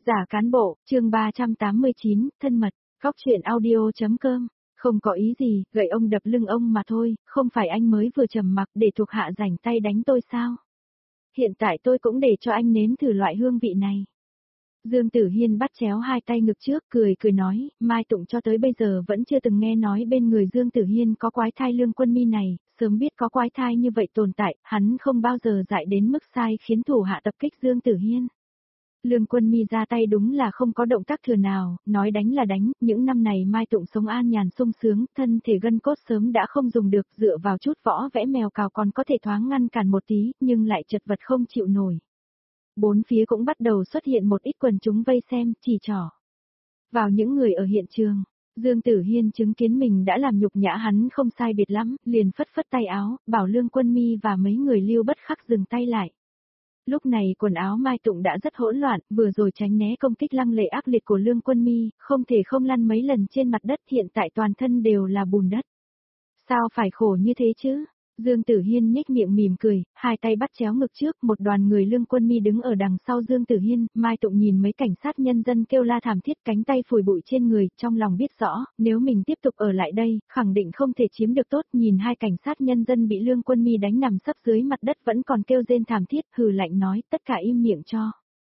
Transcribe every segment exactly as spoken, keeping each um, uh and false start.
Giả cán bộ, chương ba trăm tám mươi chín, thân mật, góc truyện audio.com, không có ý gì, gậy ông đập lưng ông mà thôi, không phải anh mới vừa trầm mặc để thuộc hạ rảnh tay đánh tôi sao? Hiện tại tôi cũng để cho anh nếm thử loại hương vị này. Dương Tử Hiên bắt chéo hai tay ngực trước, cười cười nói, Mai Tụng cho tới bây giờ vẫn chưa từng nghe nói bên người Dương Tử Hiên có quái thai Lương Quân Mi này, sớm biết có quái thai như vậy tồn tại, hắn không bao giờ dại đến mức sai khiến thủ hạ tập kích Dương Tử Hiên. Lương Quân Mi ra tay đúng là không có động tác thừa nào, nói đánh là đánh, những năm này Mai Tụng sống an nhàn sung sướng, thân thể gân cốt sớm đã không dùng được, dựa vào chút võ vẽ mèo cào còn có thể thoáng ngăn cản một tí, nhưng lại chật vật không chịu nổi. Bốn phía cũng bắt đầu xuất hiện một ít quần chúng vây xem, chỉ trỏ vào những người ở hiện trường. Dương Tử Hiên chứng kiến mình đã làm nhục nhã hắn không sai biệt lắm, liền phất phất tay áo, bảo Lương Quân Mi và mấy người Lưu Bất Khắc dừng tay lại. Lúc này quần áo Mai Tụng đã rất hỗn loạn, vừa rồi tránh né công kích lăng lệ ác liệt của Lương Quân Mi, không thể không lăn mấy lần trên mặt đất, hiện tại toàn thân đều là bùn đất. Sao phải khổ như thế chứ? Dương Tử Hiên nhếch miệng mỉm cười, hai tay bắt chéo ngực trước, một đoàn người Lương Quân Mi đứng ở đằng sau Dương Tử Hiên, Mai Tụng nhìn mấy cảnh sát nhân dân kêu la thảm thiết, cánh tay phủi bụi trên người, trong lòng biết rõ, nếu mình tiếp tục ở lại đây, khẳng định không thể chiếm được tốt, nhìn hai cảnh sát nhân dân bị Lương Quân Mi đánh nằm sấp dưới mặt đất vẫn còn kêu rên thảm thiết, hừ lạnh nói, tất cả im miệng cho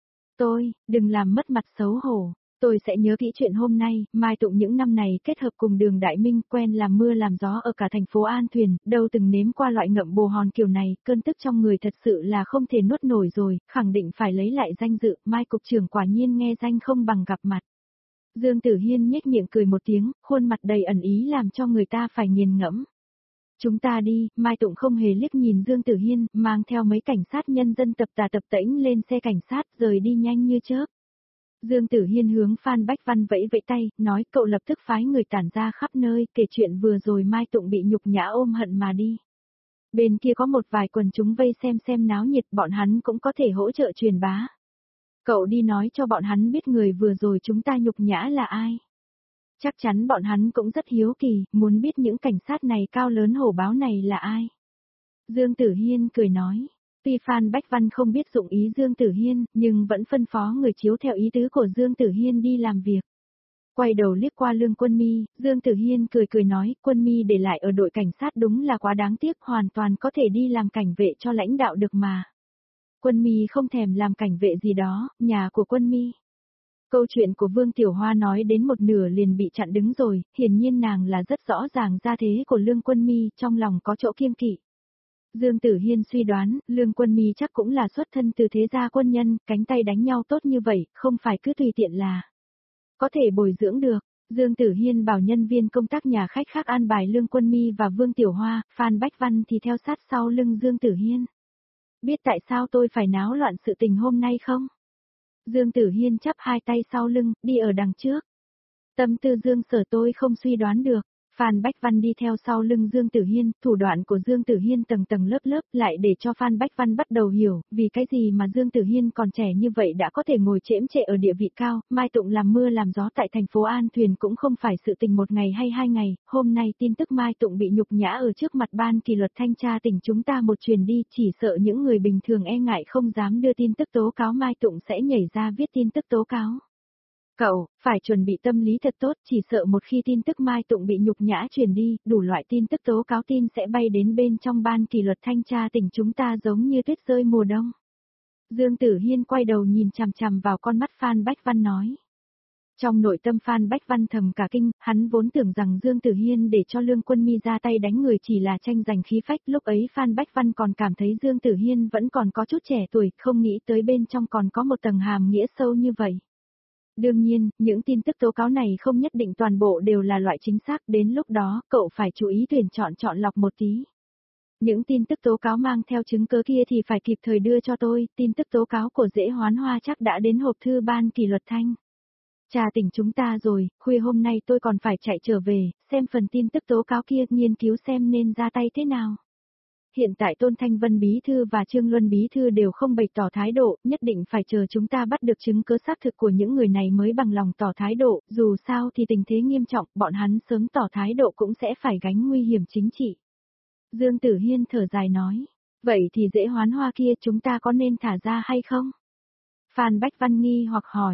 tôi, đừng làm mất mặt xấu hổ. Tôi sẽ nhớ kỹ chuyện hôm nay, Mai Tụng những năm này kết hợp cùng Đường Đại Minh quen làm mưa làm gió ở cả thành phố An Thuyền, đâu từng nếm qua loại ngậm bồ hòn kiểu này, cơn tức trong người thật sự là không thể nuốt nổi rồi, khẳng định phải lấy lại danh dự, Mai Cục trưởng quả nhiên nghe danh không bằng gặp mặt. Dương Tử Hiên nhếch miệng cười một tiếng, khuôn mặt đầy ẩn ý làm cho người ta phải nghiền ngẫm. Chúng ta đi, Mai Tụng không hề liếc nhìn Dương Tử Hiên, mang theo mấy cảnh sát nhân dân tập tà tập tễnh lên xe cảnh sát rời đi nhanh như chớp. Dương Tử Hiên hướng Phan Bách Văn vẫy vẫy tay, nói cậu lập tức phái người tản ra khắp nơi, kể chuyện vừa rồi Mai Tụng bị nhục nhã ôm hận mà đi. Bên kia có một vài quần chúng vây xem xem náo nhiệt, bọn hắn cũng có thể hỗ trợ truyền bá. Cậu đi nói cho bọn hắn biết người vừa rồi chúng ta nhục nhã là ai. Chắc chắn bọn hắn cũng rất hiếu kỳ, muốn biết những cảnh sát này cao lớn hổ báo này là ai. Dương Tử Hiên cười nói. Tuy Phan Bách Văn không biết dụng ý Dương Tử Hiên, nhưng vẫn phân phó người chiếu theo ý tứ của Dương Tử Hiên đi làm việc. Quay đầu liếc qua Lương Quân Mi, Dương Tử Hiên cười cười nói, Quân Mi để lại ở đội cảnh sát đúng là quá đáng tiếc, hoàn toàn có thể đi làm cảnh vệ cho lãnh đạo được mà. Quân Mi không thèm làm cảnh vệ gì đó, nhà của Quân Mi. Câu chuyện của Vương Tiểu Hoa nói đến một nửa liền bị chặn đứng rồi, hiển nhiên nàng là rất rõ ràng gia thế của Lương Quân Mi, trong lòng có chỗ kiêng kỵ. Dương Tử Hiên suy đoán, Lương Quân Mi chắc cũng là xuất thân từ thế gia quân nhân, cánh tay đánh nhau tốt như vậy, không phải cứ tùy tiện là có thể bồi dưỡng được. Dương Tử Hiên bảo nhân viên công tác nhà khách khác an bài Lương Quân Mi và Vương Tiểu Hoa, Phan Bách Văn thì theo sát sau lưng Dương Tử Hiên. Biết tại sao tôi phải náo loạn sự tình hôm nay không? Dương Tử Hiên chắp hai tay sau lưng, đi ở đằng trước. Tâm tư Dương Sở tôi không suy đoán được. Phan Bách Văn đi theo sau lưng Dương Tử Hiên, thủ đoạn của Dương Tử Hiên tầng tầng lớp lớp lại để cho Phan Bách Văn bắt đầu hiểu, vì cái gì mà Dương Tử Hiên còn trẻ như vậy đã có thể ngồi chễm chệ ở địa vị cao, Mai Tụng làm mưa làm gió tại thành phố An Thuyền cũng không phải sự tình một ngày hay hai ngày, hôm nay tin tức Mai Tụng bị nhục nhã ở trước mặt ban kỷ luật thanh tra tỉnh chúng ta một truyền đi, chỉ sợ những người bình thường e ngại không dám đưa tin tức tố cáo Mai Tụng sẽ nhảy ra viết tin tức tố cáo. Cậu, phải chuẩn bị tâm lý thật tốt, chỉ sợ một khi tin tức Mai Tụng bị nhục nhã truyền đi, đủ loại tin tức tố cáo tin sẽ bay đến bên trong ban kỷ luật thanh tra tỉnh chúng ta giống như tuyết rơi mùa đông. Dương Tử Hiên quay đầu nhìn chằm chằm vào con mắt Phan Bách Văn nói. Trong nội tâm Phan Bách Văn thầm cả kinh, hắn vốn tưởng rằng Dương Tử Hiên để cho Lương Quân Mi ra tay đánh người chỉ là tranh giành khí phách, lúc ấy Phan Bách Văn còn cảm thấy Dương Tử Hiên vẫn còn có chút trẻ tuổi, không nghĩ tới bên trong còn có một tầng hàm nghĩa sâu như vậy. Đương nhiên, những tin tức tố cáo này không nhất định toàn bộ đều là loại chính xác, đến lúc đó, cậu phải chú ý tuyển chọn chọn lọc một tí. Những tin tức tố cáo mang theo chứng cứ kia thì phải kịp thời đưa cho tôi, tin tức tố cáo của Dễ Hoán Hoa chắc đã đến hộp thư ban kỷ luật thanh tra tỉnh chúng ta rồi, khuya hôm nay tôi còn phải chạy trở về, xem phần tin tức tố cáo kia, nghiên cứu xem nên ra tay thế nào. Hiện tại Tôn Thanh Vân Bí Thư và Trương Luân Bí Thư đều không bày tỏ thái độ, nhất định phải chờ chúng ta bắt được chứng cứ xác thực của những người này mới bằng lòng tỏ thái độ, dù sao thì tình thế nghiêm trọng, bọn hắn sớm tỏ thái độ cũng sẽ phải gánh nguy hiểm chính trị. Dương Tử Hiên thở dài nói, vậy thì Dễ Hoán Hoa kia chúng ta có nên thả ra hay không? Phan Bách Văn nghi hoặc hỏi,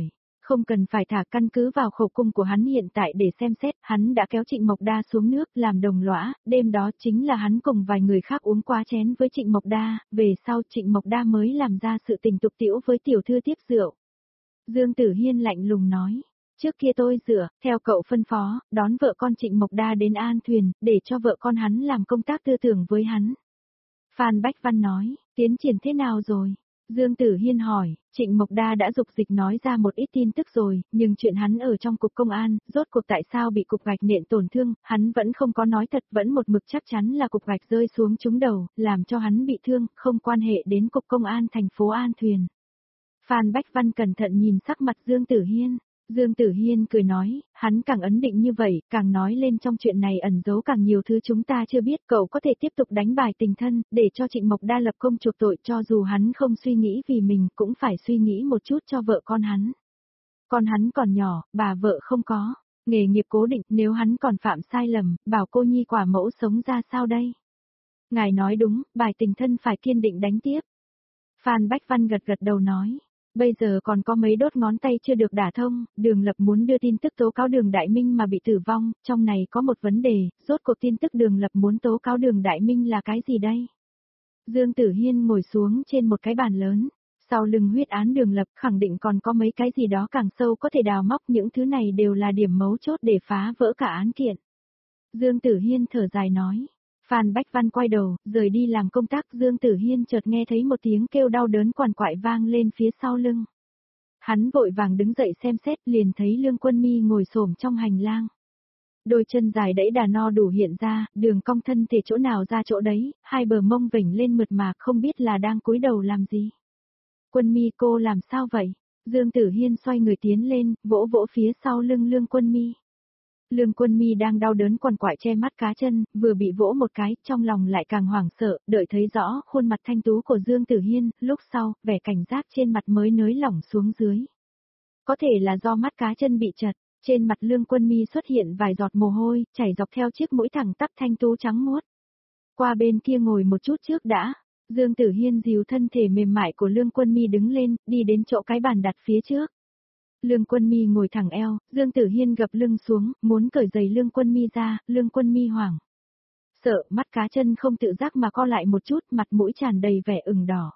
Không cần phải thả, căn cứ vào khẩu cung của hắn hiện tại để xem xét, hắn đã kéo Trịnh Mộc Đa xuống nước làm đồng lõa, đêm đó chính là hắn cùng vài người khác uống quá chén với Trịnh Mộc Đa, về sau Trịnh Mộc Đa mới làm ra sự tình tục tĩu với tiểu thư tiếp rượu. Dương Tử Hiên lạnh lùng nói, trước kia tôi dựa, theo cậu phân phó, đón vợ con Trịnh Mộc Đa đến An Thuyền, để cho vợ con hắn làm công tác tư tưởng với hắn. Phan Bách Văn nói, tiến triển thế nào rồi? Dương Tử Hiên hỏi, Trịnh Mộc Đa đã dục dịch nói ra một ít tin tức rồi, nhưng chuyện hắn ở trong cục công an, rốt cuộc tại sao bị cục gạch nện tổn thương, hắn vẫn không có nói thật, vẫn một mực chắc chắn là cục gạch rơi xuống trúng đầu, làm cho hắn bị thương, không quan hệ đến cục công an thành phố An Thuyền. Phan Bách Văn cẩn thận nhìn sắc mặt Dương Tử Hiên. Dương Tử Hiên cười nói, hắn càng ấn định như vậy, càng nói lên trong chuyện này ẩn giấu càng nhiều thứ chúng ta chưa biết, cậu có thể tiếp tục đánh bài tình thân, để cho Trịnh Mộc Đa lập công chuộc tội, cho dù hắn không suy nghĩ vì mình, cũng phải suy nghĩ một chút cho vợ con hắn. Con hắn còn nhỏ, bà vợ không có, nghề nghiệp cố định, nếu hắn còn phạm sai lầm, bảo cô nhi quả mẫu sống ra sao đây? Ngài nói đúng, bài tình thân phải kiên định đánh tiếp. Phan Bách Văn gật gật đầu nói. Bây giờ còn có mấy đốt ngón tay chưa được đả thông, Đường Lập muốn đưa tin tức tố cáo Đường Đại Minh mà bị tử vong, trong này có một vấn đề, rốt cuộc tin tức Đường Lập muốn tố cáo Đường Đại Minh là cái gì đây? Dương Tử Hiên ngồi xuống trên một cái bàn lớn, sau lưng huyết án Đường Lập khẳng định còn có mấy cái gì đó càng sâu có thể đào móc, những thứ này đều là điểm mấu chốt để phá vỡ cả án kiện. Dương Tử Hiên thở dài nói. Phan Bách Văn quay đầu, rời đi làm công tác, Dương Tử Hiên chợt nghe thấy một tiếng kêu đau đớn quằn quại vang lên phía sau lưng. Hắn vội vàng đứng dậy xem xét, liền thấy Lương Quân Mi ngồi xổm trong hành lang. Đôi chân dài đẫy đà no đủ hiện ra, đường cong thân thể chỗ nào ra chỗ đấy, hai bờ mông vểnh lên mượt mà, không biết là đang cúi đầu làm gì. Quân Mi, cô làm sao vậy? Dương Tử Hiên xoay người tiến lên, vỗ vỗ phía sau lưng Lương Quân Mi. Lương Quân Mi đang đau đớn quằn quại che mắt cá chân, vừa bị vỗ một cái, trong lòng lại càng hoảng sợ, đợi thấy rõ khuôn mặt thanh tú của Dương Tử Hiên, lúc sau, vẻ cảnh giác trên mặt mới nới lỏng xuống dưới. Có thể là do mắt cá chân bị chật, trên mặt Lương Quân Mi xuất hiện vài giọt mồ hôi, chảy dọc theo chiếc mũi thẳng tắp thanh tú trắng muốt. Qua bên kia ngồi một chút trước đã. Dương Tử Hiên dìu thân thể mềm mại của Lương Quân Mi đứng lên, đi đến chỗ cái bàn đặt phía trước. Lương Quân Mi ngồi thẳng eo, Dương Tử Hiên gập lưng xuống, muốn cởi giày Lương Quân Mi ra, Lương Quân Mi hoảng. Sợ, mắt cá chân không tự giác mà co lại một chút, mặt mũi tràn đầy vẻ ửng đỏ.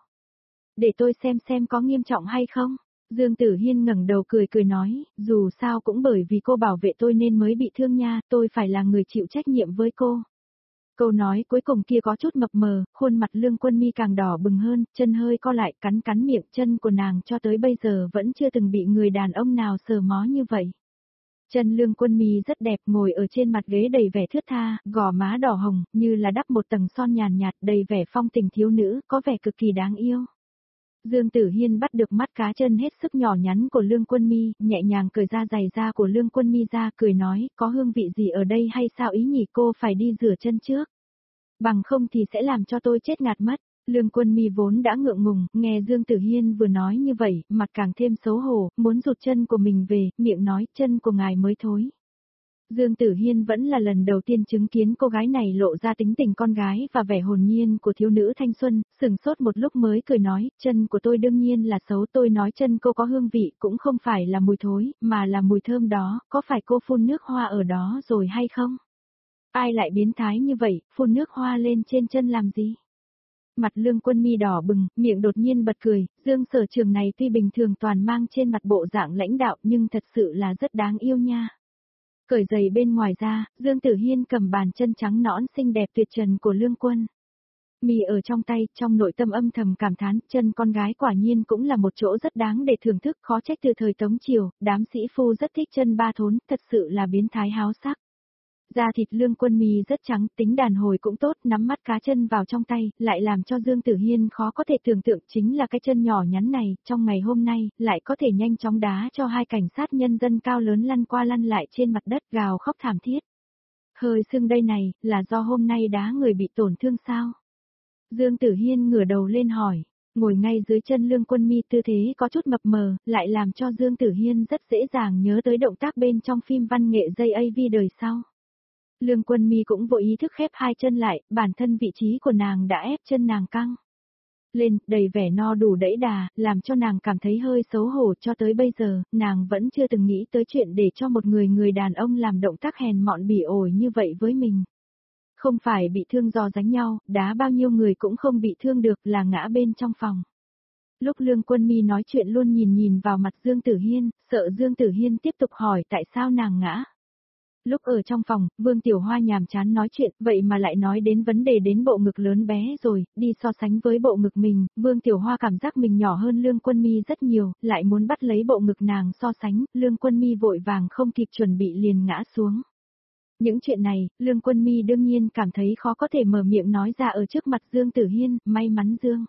Để tôi xem xem có nghiêm trọng hay không? Dương Tử Hiên ngẩng đầu cười cười nói, dù sao cũng bởi vì cô bảo vệ tôi nên mới bị thương nha, tôi phải là người chịu trách nhiệm với cô. Câu nói cuối cùng kia có chút mập mờ, khuôn mặt Lương Quân Mi càng đỏ bừng hơn, chân hơi co lại, cắn cắn miệng, chân của nàng cho tới bây giờ vẫn chưa từng bị người đàn ông nào sờ mó như vậy. Chân Lương Quân Mi rất đẹp, ngồi ở trên mặt ghế đầy vẻ thướt tha, gò má đỏ hồng, như là đắp một tầng son nhàn nhạt, đầy vẻ phong tình thiếu nữ, có vẻ cực kỳ đáng yêu. Dương Tử Hiên bắt được mắt cá chân hết sức nhỏ nhắn của Lương Quân Mi, nhẹ nhàng cởi ra giày da của Lương Quân Mi ra, cười nói, có hương vị gì ở đây hay sao ý nhỉ, cô phải đi rửa chân trước. Bằng không thì sẽ làm cho tôi chết ngạt mất. Lương Quân Mi vốn đã ngượng ngùng, nghe Dương Tử Hiên vừa nói như vậy, mặt càng thêm xấu hổ, muốn rụt chân của mình về, miệng nói, chân của ngài mới thối. Dương Tử Hiên vẫn là lần đầu tiên chứng kiến cô gái này lộ ra tính tình con gái và vẻ hồn nhiên của thiếu nữ thanh xuân, sừng sốt một lúc mới cười nói, chân của tôi đương nhiên là xấu, tôi nói chân cô có hương vị cũng không phải là mùi thối, mà là mùi thơm đó, có phải cô phun nước hoa ở đó rồi hay không? Ai lại biến thái như vậy, phun nước hoa lên trên chân làm gì? Mặt Lương Quân Mi đỏ bừng, miệng đột nhiên bật cười, Dương Sở Trường này tuy bình thường toàn mang trên mặt bộ dạng lãnh đạo nhưng thật sự là rất đáng yêu nha. Cởi giày bên ngoài ra, Dương Tử Hiên cầm bàn chân trắng nõn xinh đẹp tuyệt trần của Lương Quân Mi ở trong tay, trong nội tâm âm thầm cảm thán, chân con gái quả nhiên cũng là một chỗ rất đáng để thưởng thức, khó trách từ thời Tống Triều, đám sĩ phu rất thích chân ba thốn, thật sự là biến thái háo sắc. Da thịt Lương Quân Mi rất trắng, tính đàn hồi cũng tốt, nắm mắt cá chân vào trong tay, lại làm cho Dương Tử Hiên khó có thể tưởng tượng chính là cái chân nhỏ nhắn này, trong ngày hôm nay, lại có thể nhanh chóng đá cho hai cảnh sát nhân dân cao lớn lăn qua lăn lại trên mặt đất gào khóc thảm thiết. Hơi sưng đây này, là do hôm nay đá người bị tổn thương sao? Dương Tử Hiên ngửa đầu lên hỏi, ngồi ngay dưới chân Lương Quân Mi tư thế có chút mập mờ, lại làm cho Dương Tử Hiên rất dễ dàng nhớ tới động tác bên trong phim văn nghệ J A V đời sau. Lương Quân Mi cũng vội ý thức khép hai chân lại, bản thân vị trí của nàng đã ép chân nàng căng. lên, đầy vẻ no đủ đẫy đà, làm cho nàng cảm thấy hơi xấu hổ. Cho tới bây giờ, nàng vẫn chưa từng nghĩ tới chuyện để cho một người người đàn ông làm động tác hèn mọn bỉ ổi như vậy với mình. Không phải bị thương do đánh nhau, đá bao nhiêu người cũng không bị thương được, là ngã bên trong phòng. Lúc Lương Quân Mi nói chuyện luôn nhìn nhìn vào mặt Dương Tử Hiên, sợ Dương Tử Hiên tiếp tục hỏi tại sao nàng ngã. Lúc ở trong phòng, Vương Tiểu Hoa nhàm chán nói chuyện, vậy mà lại nói đến vấn đề đến bộ ngực lớn bé rồi, đi so sánh với bộ ngực mình, Vương Tiểu Hoa cảm giác mình nhỏ hơn Lương Quân Mi rất nhiều, lại muốn bắt lấy bộ ngực nàng so sánh, Lương Quân Mi vội vàng không kịp chuẩn bị liền ngã xuống. Những chuyện này, Lương Quân Mi đương nhiên cảm thấy khó có thể mở miệng nói ra ở trước mặt Dương Tử Hiên, may mắn Dương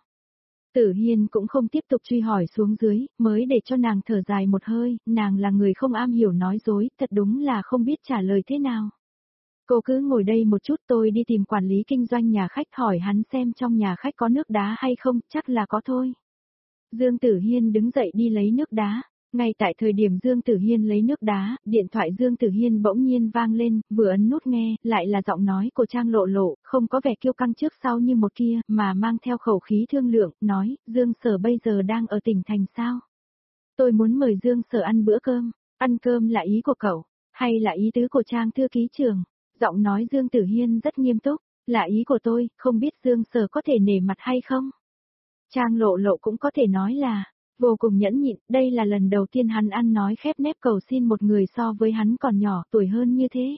Tử Hiên cũng không tiếp tục truy hỏi xuống dưới, mới để cho nàng thở dài một hơi, nàng là người không am hiểu nói dối, thật đúng là không biết trả lời thế nào. Cô cứ ngồi đây một chút, tôi đi tìm quản lý kinh doanh nhà khách hỏi hắn xem trong nhà khách có nước đá hay không, chắc là có thôi. Dương Tử Hiên đứng dậy đi lấy nước đá. Ngay tại thời điểm Dương Tử Hiên lấy nước đá, điện thoại Dương Tử Hiên bỗng nhiên vang lên, vừa ấn nút nghe, lại là giọng nói của Trang Lộ Lộ, không có vẻ kiêu căng trước sau như một kia, mà mang theo khẩu khí thương lượng, nói, Dương Sở bây giờ đang ở tỉnh thành sao? Tôi muốn mời Dương Sở ăn bữa cơm, ăn cơm là ý của cậu, hay là ý tứ của Trang thư ký trưởng? Giọng nói Dương Tử Hiên rất nghiêm túc, là ý của tôi, không biết Dương Sở có thể nể mặt hay không? Trang Lộ Lộ cũng có thể nói là vô cùng nhẫn nhịn, đây là lần đầu tiên hắn ăn nói khép nép cầu xin một người so với hắn còn nhỏ tuổi hơn như thế.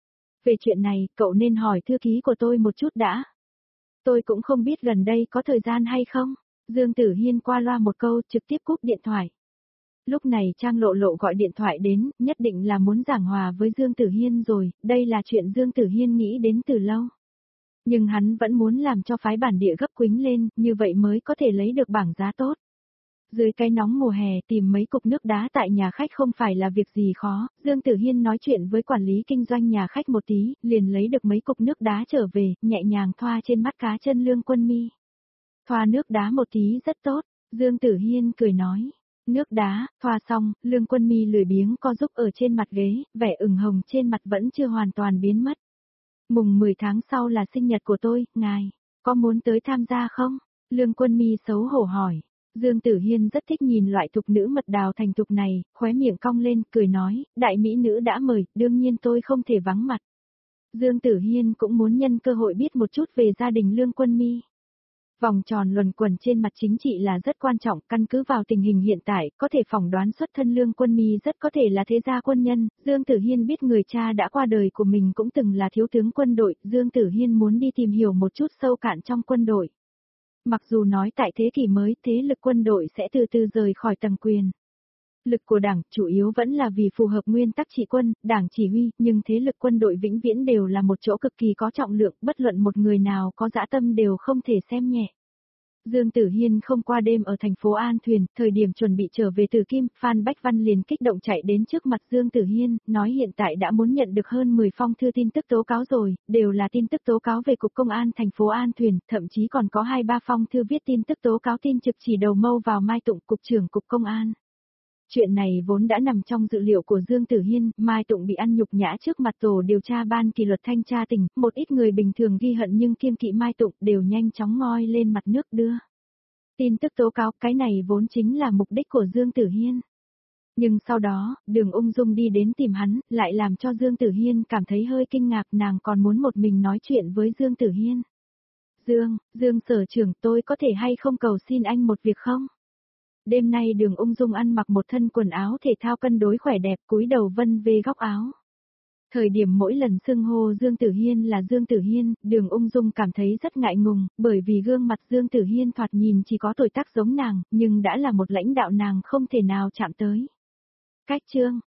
Về chuyện này, cậu nên hỏi thư ký của tôi một chút đã. Tôi cũng không biết gần đây có thời gian hay không. Dương Tử Hiên qua loa một câu trực tiếp cúp điện thoại. Lúc này Trang Lộ Lộ gọi điện thoại đến, nhất định là muốn giảng hòa với Dương Tử Hiên rồi, đây là chuyện Dương Tử Hiên nghĩ đến từ lâu. Nhưng hắn vẫn muốn làm cho phái bản địa gấp quính lên, như vậy mới có thể lấy được bảng giá tốt. Dưới cái nóng mùa hè tìm mấy cục nước đá tại nhà khách không phải là việc gì khó, Dương Tử Hiên nói chuyện với quản lý kinh doanh nhà khách một tí, liền lấy được mấy cục nước đá trở về, nhẹ nhàng thoa trên mắt cá chân Lương Quân Mi. Thoa nước đá một tí rất tốt, Dương Tử Hiên cười nói. Nước đá, thoa xong, Lương Quân Mi lười biếng co giúp ở trên mặt ghế, vẻ ửng hồng trên mặt vẫn chưa hoàn toàn biến mất. Mùng mười tháng sau là sinh nhật của tôi, ngài, có muốn tới tham gia không? Lương Quân Mi xấu hổ hỏi. Dương Tử Hiên rất thích nhìn loại thục nữ mật đào thành thục này, khóe miệng cong lên, cười nói, đại mỹ nữ đã mời, đương nhiên tôi không thể vắng mặt. Dương Tử Hiên cũng muốn nhân cơ hội biết một chút về gia đình Lương Quân Mi. Vòng tròn luẩn quẩn trên mặt chính trị là rất quan trọng, căn cứ vào tình hình hiện tại, có thể phỏng đoán xuất thân Lương Quân Mi rất có thể là thế gia quân nhân, Dương Tử Hiên biết người cha đã qua đời của mình cũng từng là thiếu tướng quân đội, Dương Tử Hiên muốn đi tìm hiểu một chút sâu cạn trong quân đội. Mặc dù nói tại thế kỷ mới, thế lực quân đội sẽ từ từ rời khỏi tầng quyền. Lực của đảng chủ yếu vẫn là vì phù hợp nguyên tắc trị quân, đảng chỉ huy, nhưng thế lực quân đội vĩnh viễn đều là một chỗ cực kỳ có trọng lượng, bất luận một người nào có dã tâm đều không thể xem nhẹ. Dương Tử Hiên không qua đêm ở thành phố An Thuyền, thời điểm chuẩn bị trở về Từ Kim, Phan Bách Văn liền kích động chạy đến trước mặt Dương Tử Hiên, nói hiện tại đã muốn nhận được hơn mười phong thư tin tức tố cáo rồi, đều là tin tức tố cáo về Cục Công an thành phố An Thuyền, thậm chí còn có hai ba phong thư viết tin tức tố cáo tin trực chỉ đầu mâu vào Mai Tụng, Cục trưởng Cục Công an. Chuyện này vốn đã nằm trong dự liệu của Dương Tử Hiên, Mai Tụng bị ăn nhục nhã trước mặt tổ điều tra ban kỷ luật thanh tra tỉnh, một ít người bình thường ghi hận nhưng kiêng kỵ Mai Tụng đều nhanh chóng ngoi lên mặt nước đưa. Tin tức tố cáo, cái này vốn chính là mục đích của Dương Tử Hiên. Nhưng sau đó, Đường Ung Dung đi đến tìm hắn, lại làm cho Dương Tử Hiên cảm thấy hơi kinh ngạc, nàng còn muốn một mình nói chuyện với Dương Tử Hiên. Dương, Dương Sở trưởng, tôi có thể hay không cầu xin anh một việc không? Đêm nay Đường Ung Dung ăn mặc một thân quần áo thể thao cân đối khỏe đẹp, cúi đầu vân về góc áo. Thời điểm mỗi lần xưng hô Dương Tử Hiên là Dương Tử Hiên, Đường Ung Dung cảm thấy rất ngại ngùng, bởi vì gương mặt Dương Tử Hiên thoạt nhìn chỉ có tuổi tác giống nàng, nhưng đã là một lãnh đạo nàng không thể nào chạm tới. Cách chương,